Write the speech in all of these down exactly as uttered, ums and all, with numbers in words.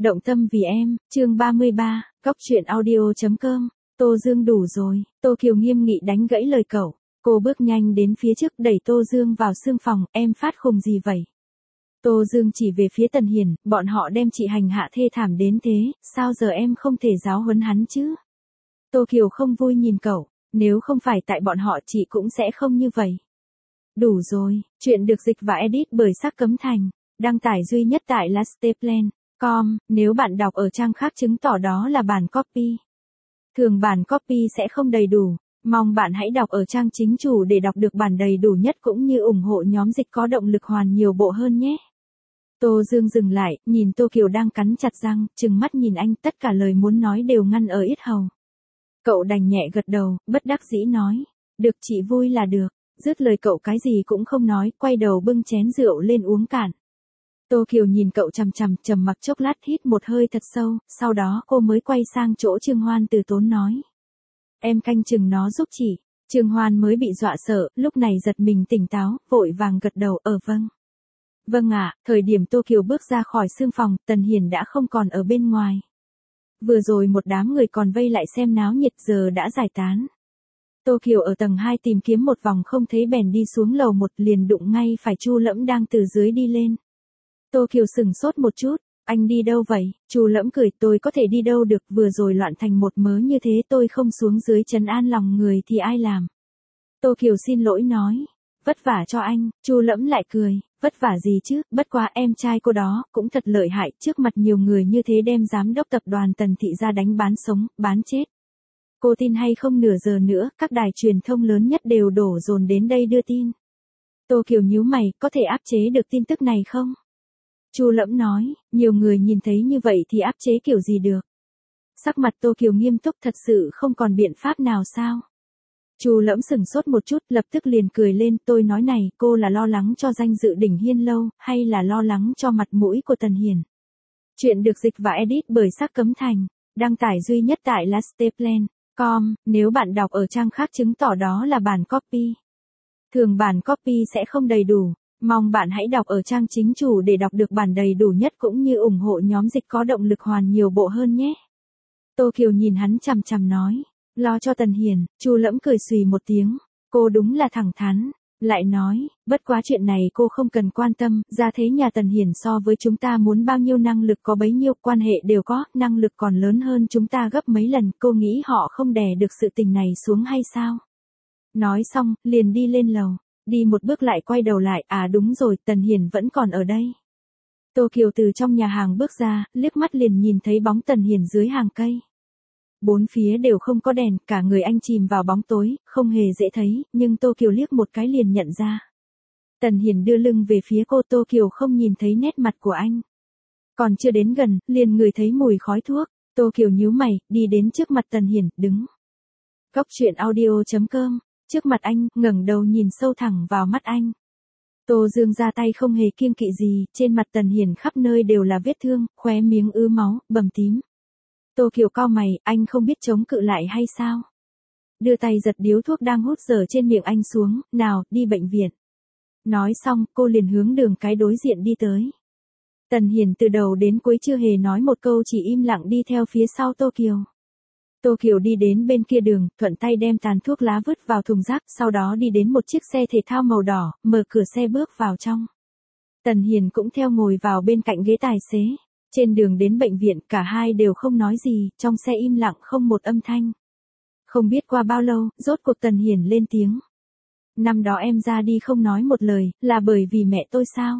Động tâm vì em, chương ba mươi ba, Cóc truyện audio.com, Tô Dương đủ rồi, Tô Kiều nghiêm nghị đánh gãy lời cậu. Cô bước nhanh đến phía trước đẩy Tô Dương vào sương phòng, em phát khùng gì vậy? Tô Dương chỉ về phía Tần Hiền, bọn họ đem chị hành hạ thê thảm đến thế, sao giờ em không thể giáo huấn hắn chứ? Tô Kiều không vui nhìn cậu, nếu không phải tại bọn họ chị cũng sẽ không như vậy. Đủ rồi, chuyện được dịch và edit bởi Sắc Cấm Thành, đăng tải duy nhất tại lasteplan chấm com, nếu bạn đọc ở trang khác chứng tỏ đó là bản copy. Thường bản copy sẽ không đầy đủ, mong bạn hãy đọc ở trang chính chủ để đọc được bản đầy đủ nhất cũng như ủng hộ nhóm dịch có động lực hoàn nhiều bộ hơn nhé. Tô Dương dừng lại, nhìn Tô Kiều đang cắn chặt răng, trừng mắt nhìn anh, tất cả lời muốn nói đều ngăn ở yết hầu. Cậu đành nhẹ gật đầu, bất đắc dĩ nói, được chị vui là được, dứt lời cậu cái gì cũng không nói, quay đầu bưng chén rượu lên uống cạn. Tô Kiều nhìn cậu chằm chằm, trầm mặc chốc lát hít một hơi thật sâu, sau đó cô mới quay sang chỗ Trương Hoan từ tốn nói. Em canh chừng nó giúp chị. Trương Hoan mới bị dọa sợ, lúc này giật mình tỉnh táo, vội vàng gật đầu, ở vâng. Vâng ạ, thời điểm Tô Kiều bước ra khỏi sương phòng, Tần Hiền đã không còn ở bên ngoài. Vừa rồi một đám người còn vây lại xem náo nhiệt giờ đã giải tán. Tô Kiều ở tầng hai tìm kiếm một vòng không thấy bèn đi xuống lầu một liền đụng ngay phải Chu Lẫm đang từ dưới đi lên. Tô Kiều sừng sốt một chút, anh đi đâu vậy? Chu Lẫm cười, tôi có thể đi đâu được, vừa rồi loạn thành một mớ như thế tôi không xuống dưới trấn an lòng người thì ai làm? Tô Kiều xin lỗi nói, vất vả cho anh. Chu Lẫm lại cười, vất vả gì chứ, bất quá em trai cô đó cũng thật lợi hại, trước mặt nhiều người như thế đem giám đốc tập đoàn Tần Thị ra đánh bán sống, bán chết. Cô tin hay không, nửa giờ nữa, các đài truyền thông lớn nhất đều đổ dồn đến đây đưa tin. Tô Kiều nhíu mày, có thể áp chế được tin tức này không? Chu Lẫm nói, nhiều người nhìn thấy như vậy thì áp chế kiểu gì được? Sắc mặt Tô Kiều nghiêm túc, thật sự không còn biện pháp nào sao? Chu Lẫm sừng sốt một chút, lập tức liền cười lên, tôi nói này, cô là lo lắng cho danh dự Đỉnh Hiên Lâu, hay là lo lắng cho mặt mũi của Tần Hiền? Chuyện được dịch và edit bởi Sắc Cấm Thành, đăng tải duy nhất tại lasteplan chấm com, nếu bạn đọc ở trang khác chứng tỏ đó là bản copy. Thường bản copy sẽ không đầy đủ, mong bạn hãy đọc ở trang chính chủ để đọc được bản đầy đủ nhất cũng như ủng hộ nhóm dịch có động lực hoàn nhiều bộ hơn nhé. Tô Kiều nhìn hắn chằm chằm nói, lo cho Tần Hiền. Chu Lẫm cười xùy một tiếng, cô đúng là thẳng thắn, lại nói, bất quá chuyện này cô không cần quan tâm, ra thế nhà Tần Hiền so với chúng ta muốn bao nhiêu năng lực có bấy nhiêu, quan hệ đều có, năng lực còn lớn hơn chúng ta gấp mấy lần, cô nghĩ họ không đè được sự tình này xuống hay sao? Nói xong, liền đi lên lầu, đi một bước lại quay đầu lại, à đúng rồi, Tần Hiền vẫn còn ở đây. Tô Kiều từ trong nhà hàng bước ra, liếc mắt liền nhìn thấy bóng Tần Hiền dưới hàng cây. Bốn phía đều không có đèn, cả người anh chìm vào bóng tối, không hề dễ thấy, nhưng Tô Kiều liếc một cái liền nhận ra. Tần Hiền đưa lưng về phía cô, Tô Kiều không nhìn thấy nét mặt của anh. Còn chưa đến gần, liền ngửi thấy mùi khói thuốc, Tô Kiều nhíu mày, đi đến trước mặt Tần Hiền, đứng. Cóc truyện audio.com, trước mặt anh, ngẩng đầu nhìn sâu thẳng vào mắt anh. Tô Dương ra tay không hề kiêng kỵ gì, trên mặt Tần Hiền khắp nơi đều là vết thương, khóe miếng ứ máu, bầm tím. Tô Kiều cau mày, anh không biết chống cự lại hay sao? Đưa tay giật điếu thuốc đang hút dở trên miệng anh xuống, nào, đi bệnh viện. Nói xong, cô liền hướng đường cái đối diện đi tới. Tần Hiền từ đầu đến cuối chưa hề nói một câu, chỉ im lặng đi theo phía sau Tô Kiều. Tô Kiều đi đến bên kia đường, thuận tay đem tàn thuốc lá vứt vào thùng rác, sau đó đi đến một chiếc xe thể thao màu đỏ, mở cửa xe bước vào trong. Tần Hiền cũng theo ngồi vào bên cạnh ghế tài xế. Trên đường đến bệnh viện, cả hai đều không nói gì, trong xe im lặng không một âm thanh. Không biết qua bao lâu, rốt cuộc Tần Hiền lên tiếng. Năm đó em ra đi không nói một lời, là bởi vì mẹ tôi sao?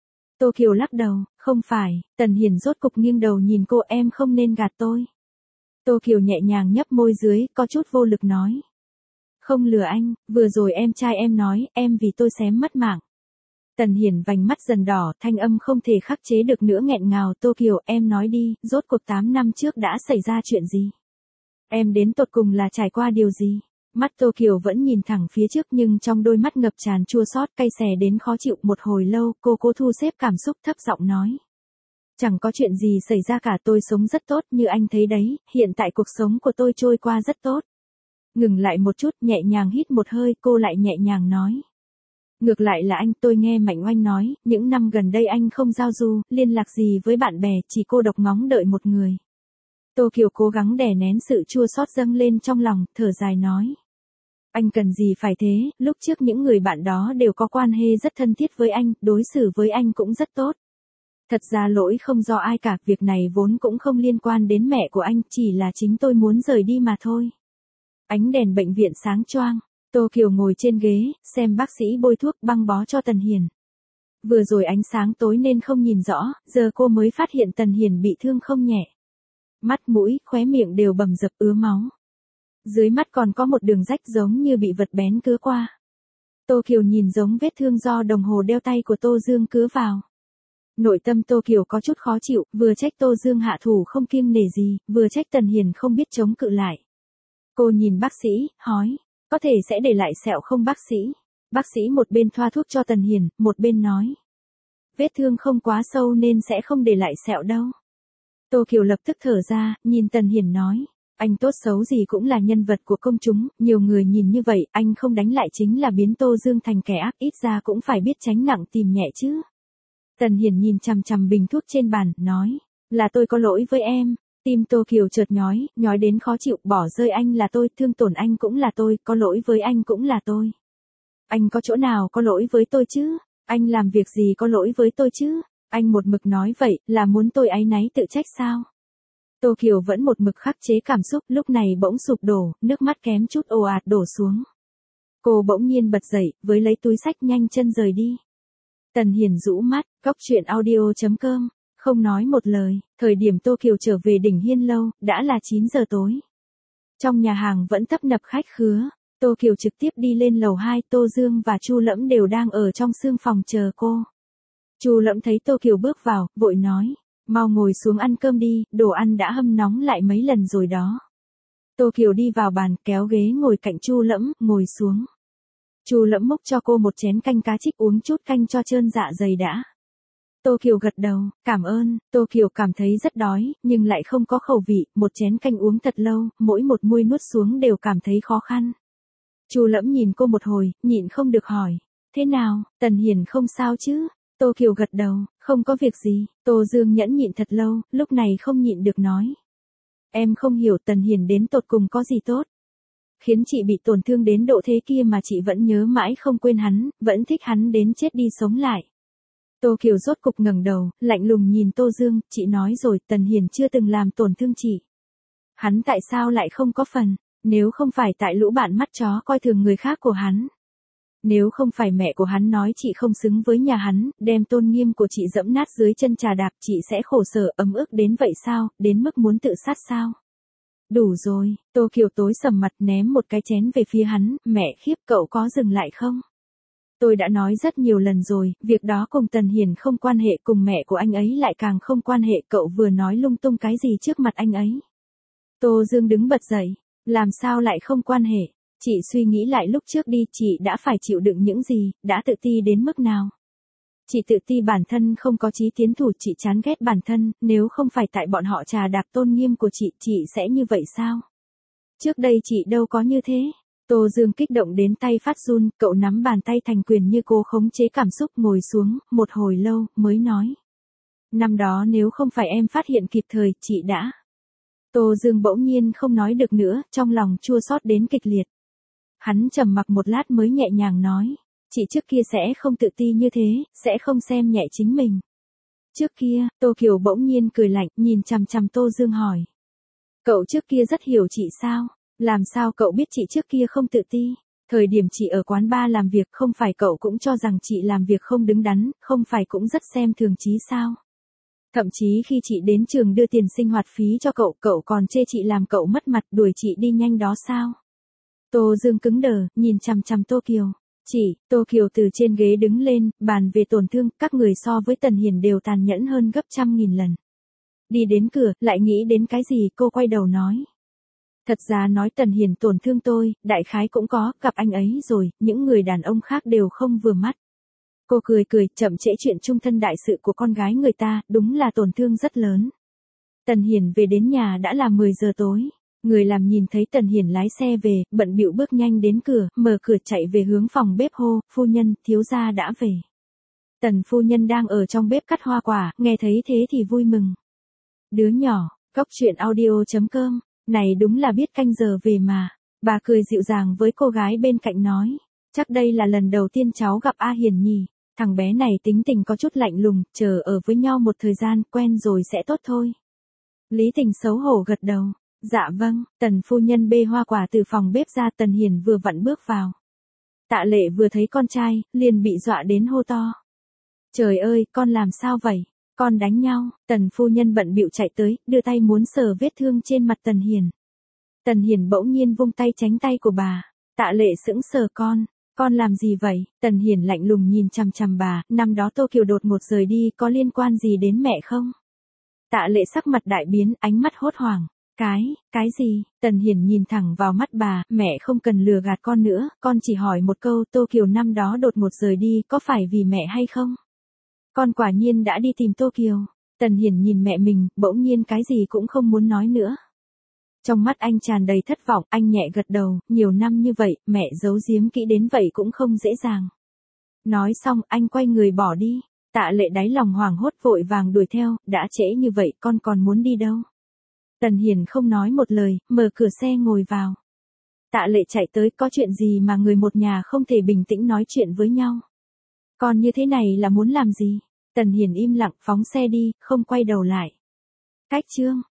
Tô Kiều lắc đầu, không phải. Tần Hiền rốt cục nghiêng đầu nhìn cô, em không nên gạt tôi. Tô Kiều nhẹ nhàng nhấp môi dưới, có chút vô lực nói. Không lừa anh, vừa rồi em trai em nói, em vì tôi xém mất mạng. Tần Hiền vành mắt dần đỏ, thanh âm không thể khắc chế được nữa nghẹn ngào, Tô Kiều, em nói đi, rốt cuộc tám năm trước đã xảy ra chuyện gì? Em đến tột cùng là trải qua điều gì? Mắt Tô Kiều vẫn nhìn thẳng phía trước nhưng trong đôi mắt ngập tràn chua xót, cay xè đến khó chịu, một hồi lâu, cô cố thu xếp cảm xúc thấp giọng nói. Chẳng có chuyện gì xảy ra cả, tôi sống rất tốt, như anh thấy đấy, hiện tại cuộc sống của tôi trôi qua rất tốt. Ngừng lại một chút, nhẹ nhàng hít một hơi, cô lại nhẹ nhàng nói. Ngược lại là anh, tôi nghe Mạnh Oanh nói, những năm gần đây anh không giao du, liên lạc gì với bạn bè, chỉ cô độc ngóng đợi một người. Tô Kiều cố gắng đè nén sự chua xót dâng lên trong lòng, thở dài nói. Anh cần gì phải thế, lúc trước những người bạn đó đều có quan hệ rất thân thiết với anh, đối xử với anh cũng rất tốt. Thật ra lỗi không do ai cả, việc này vốn cũng không liên quan đến mẹ của anh, chỉ là chính tôi muốn rời đi mà thôi. Ánh đèn bệnh viện sáng choang, Tô Kiều ngồi trên ghế, xem bác sĩ bôi thuốc băng bó cho Tần Hiền. Vừa rồi ánh sáng tối nên không nhìn rõ, giờ cô mới phát hiện Tần Hiền bị thương không nhẹ. Mắt mũi, khóe miệng đều bầm dập ứa máu. Dưới mắt còn có một đường rách giống như bị vật bén cứa qua. Tô Kiều nhìn giống vết thương do đồng hồ đeo tay của Tô Dương cứa vào. Nội tâm Tô Kiều có chút khó chịu, vừa trách Tô Dương hạ thủ không kiêng nể gì, vừa trách Tần Hiền không biết chống cự lại. Cô nhìn bác sĩ, hỏi, có thể sẽ để lại sẹo không bác sĩ? Bác sĩ một bên thoa thuốc cho Tần Hiền, một bên nói. Vết thương không quá sâu nên sẽ không để lại sẹo đâu. Tô Kiều lập tức thở ra, nhìn Tần Hiền nói. Anh tốt xấu gì cũng là nhân vật của công chúng, nhiều người nhìn như vậy, anh không đánh lại chính là biến Tô Dương thành kẻ ác, ít ra cũng phải biết tránh nặng tìm nhẹ chứ. Tần Hiền nhìn chằm chằm bình thuốc trên bàn, nói, là tôi có lỗi với em. Tim Tô Kiều chợt nhói, nhói đến khó chịu, bỏ rơi anh là tôi, thương tổn anh cũng là tôi, có lỗi với anh cũng là tôi. Anh có chỗ nào có lỗi với tôi chứ? Anh làm việc gì có lỗi với tôi chứ? Anh một mực nói vậy, là muốn tôi áy náy tự trách sao? Tô Kiều vẫn một mực khắc chế cảm xúc, lúc này bỗng sụp đổ, nước mắt kém chút ồ ạt đổ xuống. Cô bỗng nhiên bật dậy, với lấy túi xách nhanh chân rời đi. Tần Hiền rũ mắt, cóc truyện audio chấm com, không nói một lời, thời điểm Tô Kiều trở về đỉnh Hiên Lâu, đã là chín giờ tối. Trong nhà hàng vẫn tấp nập khách khứa, Tô Kiều trực tiếp đi lên lầu hai, Tô Dương và Chu Lẫm đều đang ở trong sương phòng chờ cô. Chu Lẫm thấy Tô Kiều bước vào, vội nói, mau ngồi xuống ăn cơm đi, đồ ăn đã hâm nóng lại mấy lần rồi đó. Tô Kiều đi vào bàn, kéo ghế ngồi cạnh Chu Lẫm, ngồi xuống. Chu Lẫm múc cho cô một chén canh cá trích, uống chút canh cho trơn dạ dày đã. Tô Kiều gật đầu, cảm ơn. Tô Kiều cảm thấy rất đói, nhưng lại không có khẩu vị, một chén canh uống thật lâu, mỗi một muôi nuốt xuống đều cảm thấy khó khăn. Chu Lẫm nhìn cô một hồi, nhịn không được hỏi, thế nào, Tần Hiền không sao chứ? Tô Kiều gật đầu, không có việc gì. Tô Dương nhẫn nhịn thật lâu, lúc này không nhịn được nói. Em không hiểu Tần Hiền đến tột cùng có gì tốt. Khiến chị bị tổn thương đến độ thế kia mà chị vẫn nhớ mãi không quên hắn, vẫn thích hắn đến chết đi sống lại. Tô Kiều rốt cục ngẩng đầu, lạnh lùng nhìn Tô Dương, chị nói rồi, Tần Hiền chưa từng làm tổn thương chị. Hắn tại sao lại không có phần, nếu không phải tại lũ bạn mắt chó coi thường người khác của hắn. Nếu không phải mẹ của hắn nói chị không xứng với nhà hắn, đem tôn nghiêm của chị dẫm nát dưới chân trà đạp, chị sẽ khổ sở ấm ức đến vậy sao, đến mức muốn tự sát sao? Đủ rồi, Tô Kiều tối sầm mặt ném một cái chén về phía hắn, mẹ khiếp, cậu có dừng lại không? Tôi đã nói rất nhiều lần rồi, việc đó cùng Tần Hiền không quan hệ, cùng mẹ của anh ấy lại càng không quan hệ, cậu vừa nói lung tung cái gì trước mặt anh ấy. Tô Dương đứng bật dậy, làm sao lại không quan hệ? Chị suy nghĩ lại lúc trước đi, chị đã phải chịu đựng những gì, đã tự ti đến mức nào? Chị tự ti bản thân không có chí tiến thủ, chị chán ghét bản thân, nếu không phải tại bọn họ trà đạp tôn nghiêm của chị, chị sẽ như vậy sao? Trước đây chị đâu có như thế. Tô Dương kích động đến tay phát run, cậu nắm bàn tay thành quyền như cô khống chế cảm xúc, ngồi xuống, một hồi lâu, mới nói. Năm đó nếu không phải em phát hiện kịp thời, chị đã. Tô Dương bỗng nhiên không nói được nữa, trong lòng chua xót đến kịch liệt. Hắn trầm mặc một lát mới nhẹ nhàng nói, chị trước kia sẽ không tự ti như thế, sẽ không xem nhẹ chính mình. Trước kia, Tô Kiều bỗng nhiên cười lạnh, nhìn chằm chằm Tô Dương hỏi. Cậu trước kia rất hiểu chị sao? Làm sao cậu biết chị trước kia không tự ti? Thời điểm chị ở quán bar làm việc không phải cậu cũng cho rằng chị làm việc không đứng đắn, không phải cũng rất xem thường chí sao? Thậm chí khi chị đến trường đưa tiền sinh hoạt phí cho cậu, cậu còn chê chị làm cậu mất mặt, đuổi chị đi nhanh đó sao? Tô Dương cứng đờ, nhìn chằm chằm Tô Kiều. Chị, Tô Kiều từ trên ghế đứng lên, bàn về tổn thương, các người so với Tần Hiền đều tàn nhẫn hơn gấp trăm nghìn lần. Đi đến cửa, lại nghĩ đến cái gì, cô quay đầu nói. Thật ra nói Tần Hiền tổn thương tôi, đại khái cũng có, gặp anh ấy rồi, những người đàn ông khác đều không vừa mắt. Cô cười cười, chậm trễ chuyện chung thân đại sự của con gái người ta, đúng là tổn thương rất lớn. Tần Hiền về đến nhà đã là mười giờ tối. Người làm nhìn thấy Tần Hiển lái xe về, bận bịu bước nhanh đến cửa, mở cửa chạy về hướng phòng bếp hô, phu nhân, thiếu gia đã về. Tần phu nhân đang ở trong bếp cắt hoa quả, nghe thấy thế thì vui mừng. Đứa nhỏ, Cóc truyện audio chấm com, này đúng là biết canh giờ về mà. Bà cười dịu dàng với cô gái bên cạnh nói, chắc đây là lần đầu tiên cháu gặp A Hiển nhỉ, thằng bé này tính tình có chút lạnh lùng, chờ ở với nhau một thời gian, quen rồi sẽ tốt thôi. Lý Tình xấu hổ gật đầu, dạ vâng. Tần phu nhân bê hoa quả từ phòng bếp ra, Tần Hiển vừa vặn bước vào. Tạ Lệ vừa thấy con trai, liền bị dọa đến hô to. Trời ơi, con làm sao vậy? Con đánh nhau. Tần phu nhân bận bịu chạy tới, đưa tay muốn sờ vết thương trên mặt Tần Hiển. Tần Hiển bỗng nhiên vung tay tránh tay của bà. Tạ Lệ sững sờ, con, con làm gì vậy? Tần Hiển lạnh lùng nhìn chằm chằm bà, năm đó Tô Kiều đột ngột rời đi, có liên quan gì đến mẹ không? Tạ Lệ sắc mặt đại biến, ánh mắt hốt hoảng. Cái, cái gì? Tần Hiển nhìn thẳng vào mắt bà, mẹ không cần lừa gạt con nữa, con chỉ hỏi một câu, Tô Kiều năm đó đột ngột rời đi, có phải vì mẹ hay không? Con quả nhiên đã đi tìm Tô Kiều. Tần Hiển nhìn mẹ mình, bỗng nhiên cái gì cũng không muốn nói nữa. Trong mắt anh tràn đầy thất vọng, anh nhẹ gật đầu, nhiều năm như vậy, mẹ giấu giếm kỹ đến vậy cũng không dễ dàng. Nói xong, anh quay người bỏ đi. Tạ Lệ đáy lòng hoảng hốt vội vàng đuổi theo, đã trễ như vậy, con còn muốn đi đâu? Tần Hiển không nói một lời, mở cửa xe ngồi vào. Tạ Lệ chạy tới, có chuyện gì mà người một nhà không thể bình tĩnh nói chuyện với nhau? Con như thế này là muốn làm gì? Tần Hiển im lặng phóng xe đi, không quay đầu lại. Cách chương